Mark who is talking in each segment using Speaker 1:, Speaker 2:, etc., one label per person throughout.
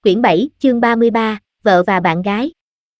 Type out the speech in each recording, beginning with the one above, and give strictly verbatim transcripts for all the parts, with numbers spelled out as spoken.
Speaker 1: Quyển bảy, chương ba mươi ba, vợ và bạn gái.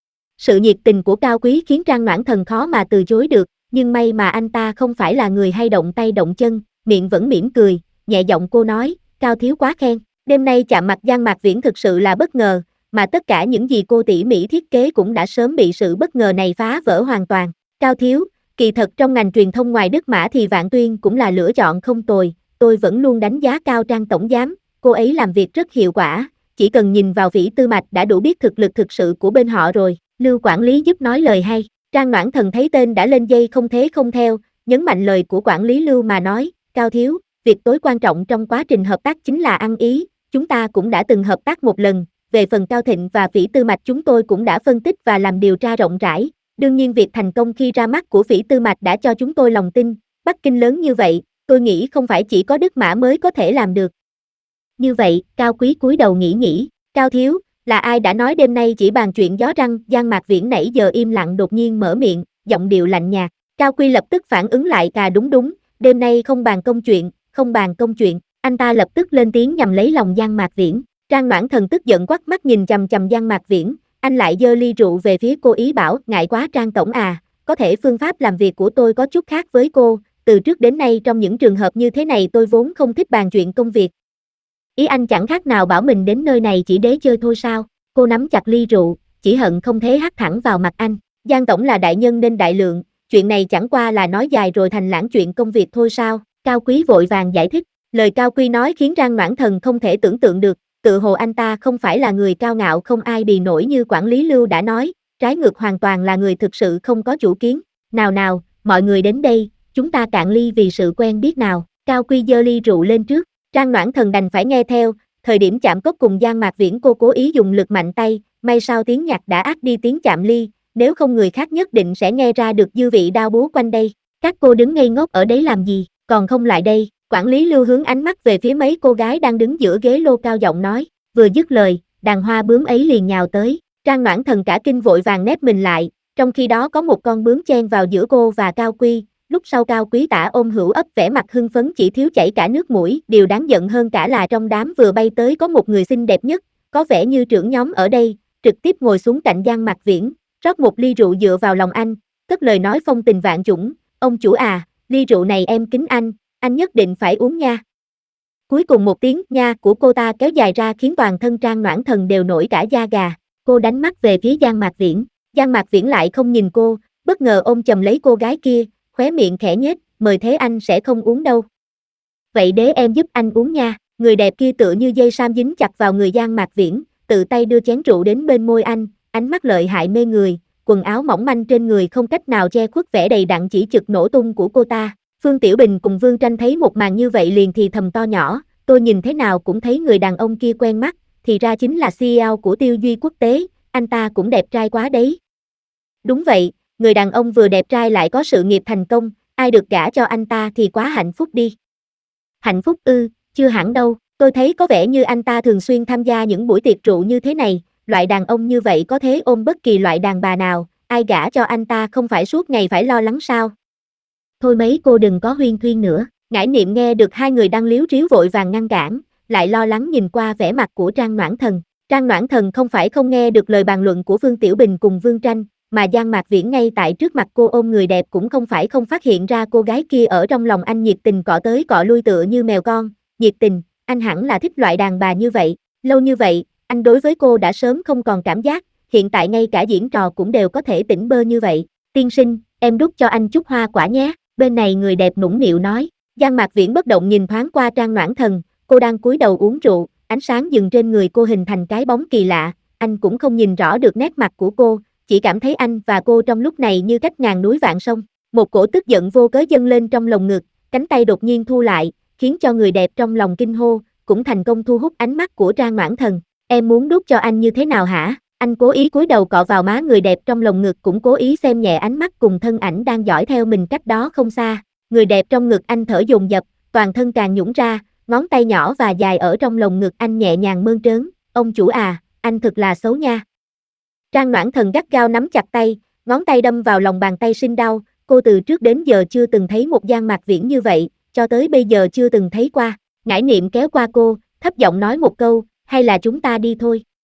Speaker 1: Sự nhiệt tình của Cao Quý khiến Trang Noãn Thần khó mà từ chối được, nhưng may mà anh ta không phải là người hay động tay động chân, miệng vẫn mỉm cười, nhẹ giọng cô nói, Cao thiếu quá khen. Đêm nay chạm mặt Giang Mạc Viễn thực sự là bất ngờ, mà tất cả những gì cô tỉ mỉ thiết kế cũng đã sớm bị sự bất ngờ này phá vỡ hoàn toàn. Cao thiếu, kỳ thật trong ngành truyền thông ngoài Đức Mã thì Vạn Tuyên cũng là lựa chọn không tồi, tôi vẫn luôn đánh giá cao Trang tổng giám, cô ấy làm việc rất hiệu quả. Chỉ cần nhìn vào Vĩ Tư Mạch đã đủ biết thực lực thực sự của bên họ rồi, Lưu quản lý giúp nói lời hay. Trang Noãn Thần thấy tên đã lên dây không thế không theo, nhấn mạnh lời của quản lý Lưu mà nói, Cao thiếu, việc tối quan trọng trong quá trình hợp tác chính là ăn ý, chúng ta cũng đã từng hợp tác một lần, về phần Cao Thịnh và Vĩ Tư Mạch chúng tôi cũng đã phân tích và làm điều tra rộng rãi, đương nhiên việc thành công khi ra mắt của Vĩ Tư Mạch đã cho chúng tôi lòng tin, Bắc Kinh lớn như vậy, tôi nghĩ không phải chỉ có Đức Mã mới có thể làm được. Như vậy, Cao Quý cúi đầu nghĩ nghĩ, Cao thiếu, là ai đã nói đêm nay chỉ bàn chuyện gió răng, Giang Mạc Viễn nãy giờ im lặng đột nhiên mở miệng, giọng điệu lạnh nhạt, Cao Quý lập tức phản ứng lại cà đúng đúng, đêm nay không bàn công chuyện, không bàn công chuyện, anh ta lập tức lên tiếng nhằm lấy lòng Giang Mạc Viễn. Trang Noãn Thần tức giận quắc mắt nhìn chằm chằm Giang Mạc Viễn, anh lại giơ ly rượu về phía cô ý bảo, ngại quá Trang tổng à, có thể phương pháp làm việc của tôi có chút khác với cô, từ trước đến nay trong những trường hợp như thế này tôi vốn không thích bàn chuyện công việc. Ý anh chẳng khác nào bảo mình đến nơi này chỉ để chơi thôi sao? Cô nắm chặt ly rượu, chỉ hận không thế hắt thẳng vào mặt anh. Giang tổng là đại nhân nên đại lượng, chuyện này chẳng qua là nói dài rồi thành lãng chuyện công việc thôi sao? Cao Quý vội vàng giải thích. Lời Cao Quý nói khiến Trang Noãn Thần không thể tưởng tượng được, tự hồ anh ta không phải là người cao ngạo không ai bì nổi như quản lý Lưu đã nói, trái ngược hoàn toàn là người thực sự không có chủ kiến. Nào nào, mọi người đến đây, chúng ta cạn ly vì sự quen biết nào. Cao Quý giơ ly rượu lên trước. Trang Noãn Thần đành phải nghe theo, thời điểm chạm cốc cùng Giang Mạc Viễn cô cố ý dùng lực mạnh tay, may sao tiếng nhạc đã át đi tiếng chạm ly, nếu không người khác nhất định sẽ nghe ra được dư vị đao búa quanh đây. Các cô đứng ngây ngốc ở đấy làm gì, còn không lại đây, quản lý Lưu hướng ánh mắt về phía mấy cô gái đang đứng giữa ghế lô cao giọng nói, vừa dứt lời, đàn hoa bướm ấy liền nhào tới, Trang Noãn Thần cả kinh vội vàng nép mình lại, trong khi đó có một con bướm chen vào giữa cô và Cao Quý. Lúc sau Cao Quý tả ôm hữu ấp vẻ mặt hưng phấn chỉ thiếu chảy cả nước mũi, điều đáng giận hơn cả là trong đám vừa bay tới có một người xinh đẹp nhất, có vẻ như trưởng nhóm ở đây, trực tiếp ngồi xuống cạnh Giang Mạc Viễn, rót một ly rượu dựa vào lòng anh, cất lời nói phong tình vạn chủng, ông chủ à, ly rượu này em kính anh, anh nhất định phải uống nha. Cuối cùng một tiếng nha của cô ta kéo dài ra khiến toàn thân Trang Noãn Thần đều nổi cả da gà, cô đánh mắt về phía Giang Mạc Viễn, Giang Mạc Viễn lại không nhìn cô, bất ngờ ôm chầm lấy cô gái kia, khóe miệng khẽ nhếch, mời thế anh sẽ không uống đâu. Vậy để em giúp anh uống nha, người đẹp kia tựa như dây sam dính chặt vào người Giang Mạc Viễn, tự tay đưa chén rượu đến bên môi anh, ánh mắt lợi hại mê người, quần áo mỏng manh trên người không cách nào che khuất vẻ đầy đặn chỉ trực nổ tung của cô ta. Phương Tiểu Bình cùng Vương Tranh thấy một màn như vậy liền thì thầm to nhỏ, tôi nhìn thế nào cũng thấy người đàn ông kia quen mắt, thì ra chính là xê e ô của Tiêu Duy Quốc tế, anh ta cũng đẹp trai quá đấy. Đúng vậy, người đàn ông vừa đẹp trai lại có sự nghiệp thành công, ai được gả cho anh ta thì quá hạnh phúc đi. Hạnh phúc ư, chưa hẳn đâu, tôi thấy có vẻ như anh ta thường xuyên tham gia những buổi tiệc rượu như thế này, loại đàn ông như vậy có thế ôm bất kỳ loại đàn bà nào, ai gả cho anh ta không phải suốt ngày phải lo lắng sao. Thôi mấy cô đừng có huyên thuyên nữa, Ngải Niệm nghe được hai người đang líu ríu vội vàng ngăn cản, lại lo lắng nhìn qua vẻ mặt của Trang Noãn Thần. Trang Noãn Thần không phải không nghe được lời bàn luận của Phương Tiểu Bình cùng Vương Tranh, mà Giang Mạc Viễn ngay tại trước mặt cô ôm người đẹp cũng không phải không phát hiện ra cô gái kia ở trong lòng anh nhiệt tình cọ tới cọ lui tựa như mèo con, nhiệt tình, anh hẳn là thích loại đàn bà như vậy, lâu như vậy, anh đối với cô đã sớm không còn cảm giác, hiện tại ngay cả diễn trò cũng đều có thể tỉnh bơ như vậy, tiên sinh, em đút cho anh chút hoa quả nhé, bên này người đẹp nũng nịu nói, Giang Mạc Viễn bất động nhìn thoáng qua Trang Noãn Thần, cô đang cúi đầu uống rượu, ánh sáng dừng trên người cô hình thành cái bóng kỳ lạ, anh cũng không nhìn rõ được nét mặt của cô, chỉ cảm thấy anh và cô trong lúc này như cách ngàn núi vạn sông, một cổ tức giận vô cớ dâng lên trong lồng ngực, cánh tay đột nhiên thu lại, khiến cho người đẹp trong lòng kinh hô, cũng thành công thu hút ánh mắt của Trang Noãn Thần, em muốn đút cho anh như thế nào hả? Anh cố ý cúi đầu cọ vào má người đẹp trong lồng ngực cũng cố ý xem nhẹ ánh mắt cùng thân ảnh đang dõi theo mình cách đó không xa, người đẹp trong ngực anh thở dồn dập, toàn thân càng nhũn ra, ngón tay nhỏ và dài ở trong lồng ngực anh nhẹ nhàng mơn trớn, ông chủ à, anh thật là xấu nha. Trang Noãn Thần gắt gao nắm chặt tay, ngón tay đâm vào lòng bàn tay sinh đau, cô từ trước đến giờ chưa từng thấy một Giang Mạc Viễn như vậy, cho tới bây giờ chưa từng thấy qua. Ngải Niệm kéo qua cô, thấp giọng nói một câu, hay là chúng ta đi thôi.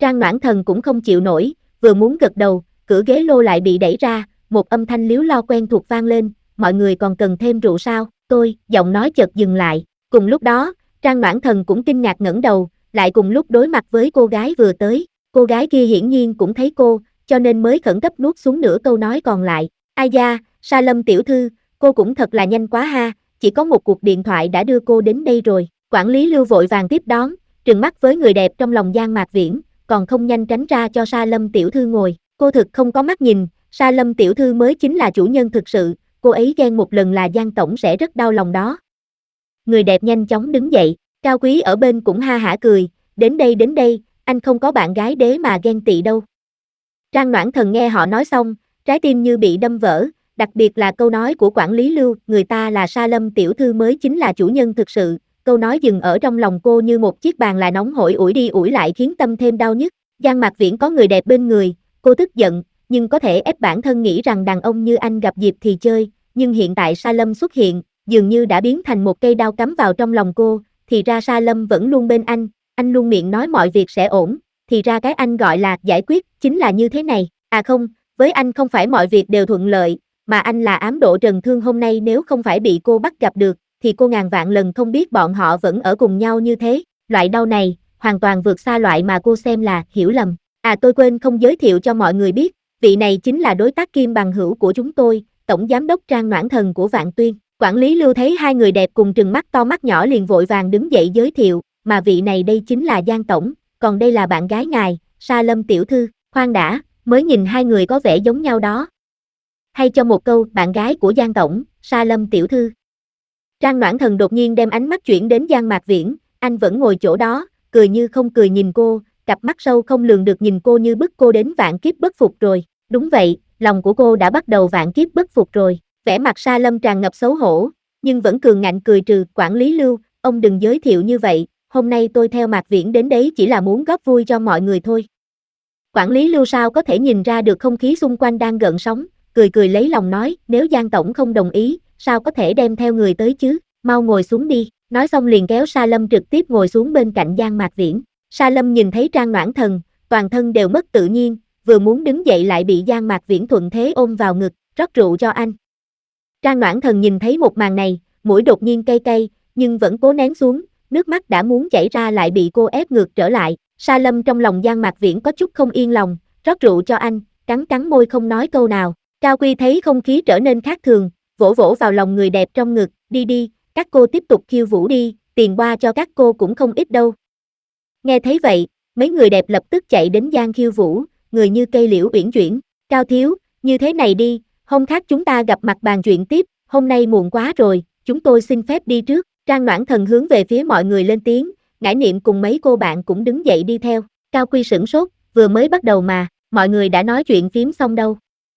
Speaker 1: Trang Noãn Thần cũng không chịu nổi, vừa muốn gật đầu, cửa ghế lô lại bị đẩy ra, một âm thanh líu lo quen thuộc vang lên, mọi người còn cần thêm rượu sao, tôi, giọng nói chợt dừng lại, cùng lúc đó, Trang Noãn Thần cũng kinh ngạc ngẩng đầu, lại cùng lúc đối mặt với cô gái vừa tới, cô gái kia hiển nhiên cũng thấy cô, cho nên mới khẩn cấp nuốt xuống nửa câu nói còn lại, ai da, Sa Lâm tiểu thư, cô cũng thật là nhanh quá ha, chỉ có một cuộc điện thoại đã đưa cô đến đây rồi, quản lý Lưu vội vàng tiếp đón, trừng mắt với người đẹp trong lòng Giang Mạc Viễn, còn không nhanh tránh ra cho Sa Lâm tiểu thư ngồi, cô thực không có mắt nhìn, Sa Lâm tiểu thư mới chính là chủ nhân thực sự, cô ấy ghen một lần là Giang tổng sẽ rất đau lòng đó. Người đẹp nhanh chóng đứng dậy, Cao Quý ở bên cũng ha hả cười, đến đây đến đây, anh không có bạn gái đế mà ghen tị đâu. Trang Noãn Thần nghe họ nói xong, trái tim như bị đâm vỡ, đặc biệt là câu nói của quản lý Lưu, người ta là Sa Lâm tiểu thư mới chính là chủ nhân thực sự, câu nói dừng ở trong lòng cô như một chiếc bàn là nóng hổi ủi đi ủi lại khiến tâm thêm đau nhức. Giang Mạc Viễn có người đẹp bên người, cô tức giận, nhưng có thể ép bản thân nghĩ rằng đàn ông như anh gặp dịp thì chơi, nhưng hiện tại Sa Lâm xuất hiện, dường như đã biến thành một cây đao cắm vào trong lòng cô, thì ra Sa Lâm vẫn luôn bên anh, anh luôn miệng nói mọi việc sẽ ổn, thì ra cái anh gọi là giải quyết chính là như thế này, à không, với anh không phải mọi việc đều thuận lợi, mà anh là ám độ trần thương hôm nay nếu không phải bị cô bắt gặp được, thì cô ngàn vạn lần không biết bọn họ vẫn ở cùng nhau như thế, loại đau này, hoàn toàn vượt xa loại mà cô xem là hiểu lầm. À tôi quên không giới thiệu cho mọi người biết, vị này chính là đối tác kim bằng hữu của chúng tôi, Tổng Giám đốc Trang Noãn Thần của Vạn Tuyên. Quản lý Lưu thấy hai người đẹp cùng trừng mắt to mắt nhỏ liền vội vàng đứng dậy giới thiệu, mà vị này đây chính là Giang Tổng, còn đây là bạn gái ngài, Sa Lâm tiểu thư, khoan đã, mới nhìn hai người có vẻ giống nhau đó. Hay cho một câu, bạn gái của Giang Tổng, Sa Lâm tiểu thư. Trang Noãn Thần đột nhiên đem ánh mắt chuyển đến Giang Mạc Viễn, anh vẫn ngồi chỗ đó, cười như không cười nhìn cô, cặp mắt sâu không lường được nhìn cô như bức cô đến vạn kiếp bất phục rồi, đúng vậy, lòng của cô đã bắt đầu vạn kiếp bất phục rồi, vẻ mặt Sa Lâm tràn ngập xấu hổ, nhưng vẫn cường ngạnh cười trừ, quản lý Lưu, ông đừng giới thiệu như vậy, hôm nay tôi theo Mạc Viễn đến đấy chỉ là muốn góp vui cho mọi người thôi. Quản lý Lưu sao có thể nhìn ra được không khí xung quanh đang gợn sóng, cười cười lấy lòng nói, nếu Giang Tổng không đồng ý, sao có thể đem theo người tới chứ, mau ngồi xuống đi, nói xong liền kéo Sa Lâm trực tiếp ngồi xuống bên cạnh Giang Mạc Viễn. Sa Lâm nhìn thấy Trang Noãn Thần, toàn thân đều mất tự nhiên, vừa muốn đứng dậy lại bị Giang Mạc Viễn thuận thế ôm vào ngực, rót rượu cho anh. Trang Noãn Thần nhìn thấy một màn này, mũi đột nhiên cay cay, nhưng vẫn cố nén xuống, nước mắt đã muốn chảy ra lại bị cô ép ngược trở lại. Sa Lâm trong lòng Giang Mạc Viễn có chút không yên lòng, rót rượu cho anh, cắn cắn môi không nói câu nào. Cao Quy thấy không khí trở nên khác thường, vỗ vỗ vào lòng người đẹp trong ngực, đi đi, các cô tiếp tục khiêu vũ đi, tiền qua cho các cô cũng không ít đâu. Nghe thấy vậy, mấy người đẹp lập tức chạy đến gian khiêu vũ, người như cây liễu uyển chuyển, Cao thiếu, như thế này đi, hôm khác chúng ta gặp mặt bàn chuyện tiếp, hôm nay muộn quá rồi, chúng tôi xin phép đi trước. Trang Noãn Thần hướng về phía mọi người lên tiếng, Ngải Niệm cùng mấy cô bạn cũng đứng dậy đi theo, Cao Quy sửng sốt, vừa mới bắt đầu mà, mọi người đã nói chuyện phím xong đâu.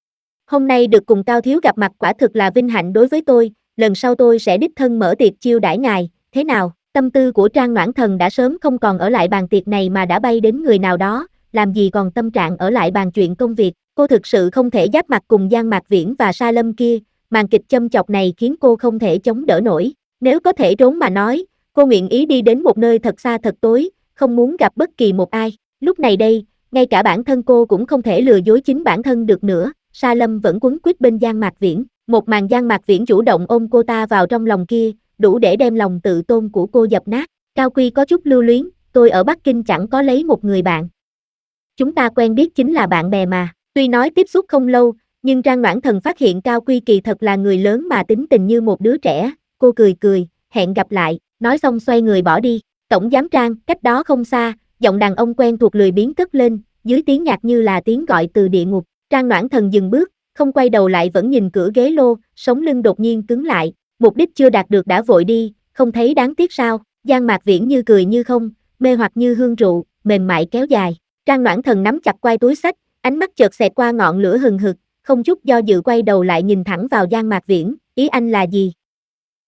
Speaker 1: Hôm nay được cùng Cao thiếu gặp mặt quả thực là vinh hạnh đối với tôi, lần sau tôi sẽ đích thân mở tiệc chiêu đãi ngài, thế nào? Tâm tư của Trang Noãn Thần đã sớm không còn ở lại bàn tiệc này mà đã bay đến người nào đó, làm gì còn tâm trạng ở lại bàn chuyện công việc, cô thực sự không thể giáp mặt cùng Giang Mạc Viễn và Sa Lâm kia, màn kịch châm chọc này khiến cô không thể chống đỡ nổi, nếu có thể trốn mà nói, cô nguyện ý đi đến một nơi thật xa thật tối, không muốn gặp bất kỳ một ai, lúc này đây, ngay cả bản thân cô cũng không thể lừa dối chính bản thân được nữa, Sa Lâm vẫn quấn quýt bên Giang Mạc Viễn, một màn Giang Mạc Viễn chủ động ôm cô ta vào trong lòng kia, đủ để đem lòng tự tôn của cô dập nát. Cao Quy có chút lưu luyến, tôi ở Bắc Kinh chẳng có lấy một người bạn. Chúng ta quen biết chính là bạn bè mà, tuy nói tiếp xúc không lâu, nhưng Trang Noãn Thần phát hiện Cao Quy kỳ thật là người lớn mà tính tình như một đứa trẻ, cô cười cười, hẹn gặp lại, nói xong xoay người bỏ đi. Tổng giám Trang, cách đó không xa, giọng đàn ông quen thuộc lười biếng cất lên, dưới tiếng nhạc như là tiếng gọi từ địa ngục. Trang Noãn Thần dừng bước, không quay đầu lại vẫn nhìn cửa ghế lô, sống lưng đột nhiên cứng lại, mục đích chưa đạt được đã vội đi, không thấy đáng tiếc sao? Giang Mạc Viễn như cười như không, mê hoặc như hương rượu, mềm mại kéo dài. Trang Noãn Thần nắm chặt quai túi xách, ánh mắt chợt xẹt qua ngọn lửa hừng hực, không chút do dự quay đầu lại nhìn thẳng vào Giang Mạc Viễn, ý anh là gì?